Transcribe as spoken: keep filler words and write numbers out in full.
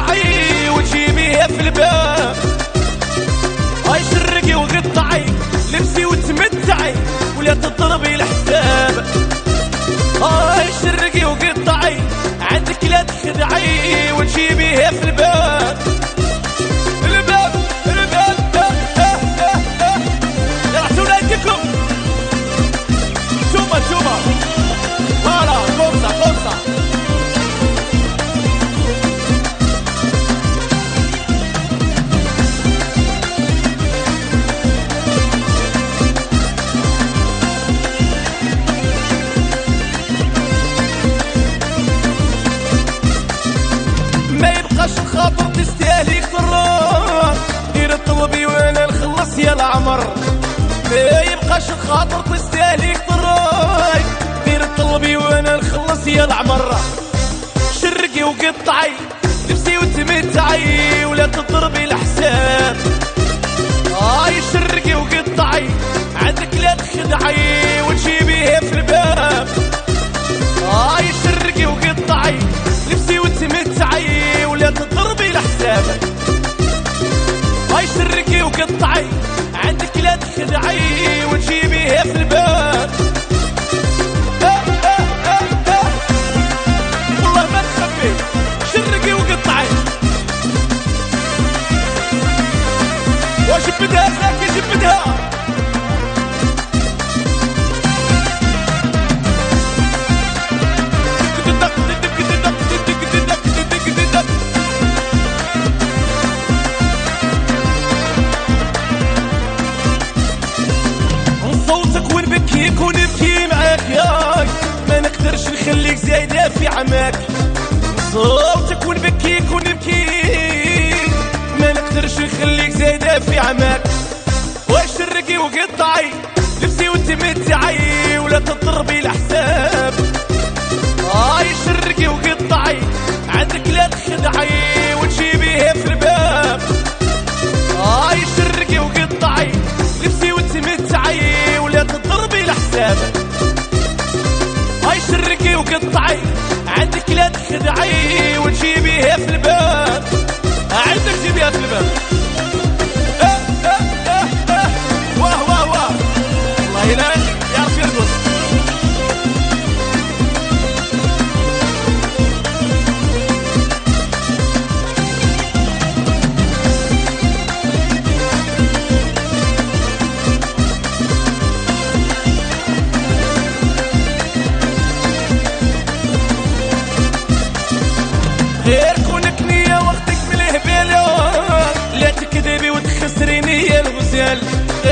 تخدعي وتجيبيها في الباب. هاي شرقي وقطعي لبسي وتمتعي ولا تضربي الحساب. هاي شرقي وقطعي عندك لا تخدعي وتجيبيها في الباب. الباب الباب اه اه اه اه. يلا سونا يديكم توما توما فوالا كومسا كومسا. ما يبقاش الخاطر تستاهلي قرار، دير الطلبي وانا نخلص يا العمر. ما يبقاش الخاطر تستاهلي قرار، دير الطلبي وانا نخلص يا العمر. شرقي وقطعي لبسي وتمتعي ولا تضربي الحساب. هاي شرقي وقطعي عندك لا تخدعي وتجيبيها في الباب. هاي شرقي وقطعي لبسي وتمتعي ولا تضربي الحساب. هاي شرقي وقطعي عندك لا تخدعي وتجيبيها في الباب. آه آه آه آه. والله ما تخبي شرقي وقطعي. وجبدها ساكي جبدها. صوتك ونبكيك ونبكي معاك ياك، ما نقدرش نخليك زايدة في عماك. صوتك ونبكيك ونبكيك ما نقدرش نخليك زايدة في عماك. واش شرقي وقطعي لبسي وتمتعي ولا تضربي الحساب. هاي شرقي وقطعي عندك لا تخدعي وتجيبيها في الباب. هاي شرقي وقطعي لبسي وتمتعي ولا تضربي الحساب. هاي شرقي وقطعي عندك لا تخدعي وتجيبيها في الباب. عندك تجيبيها في الباب. اه اه اه اه. واه واه واه. والله لا يعرف يرقص. غير كونك نية وقتك من الهبالة، لا تكذبي وتخسريني يا الغزال.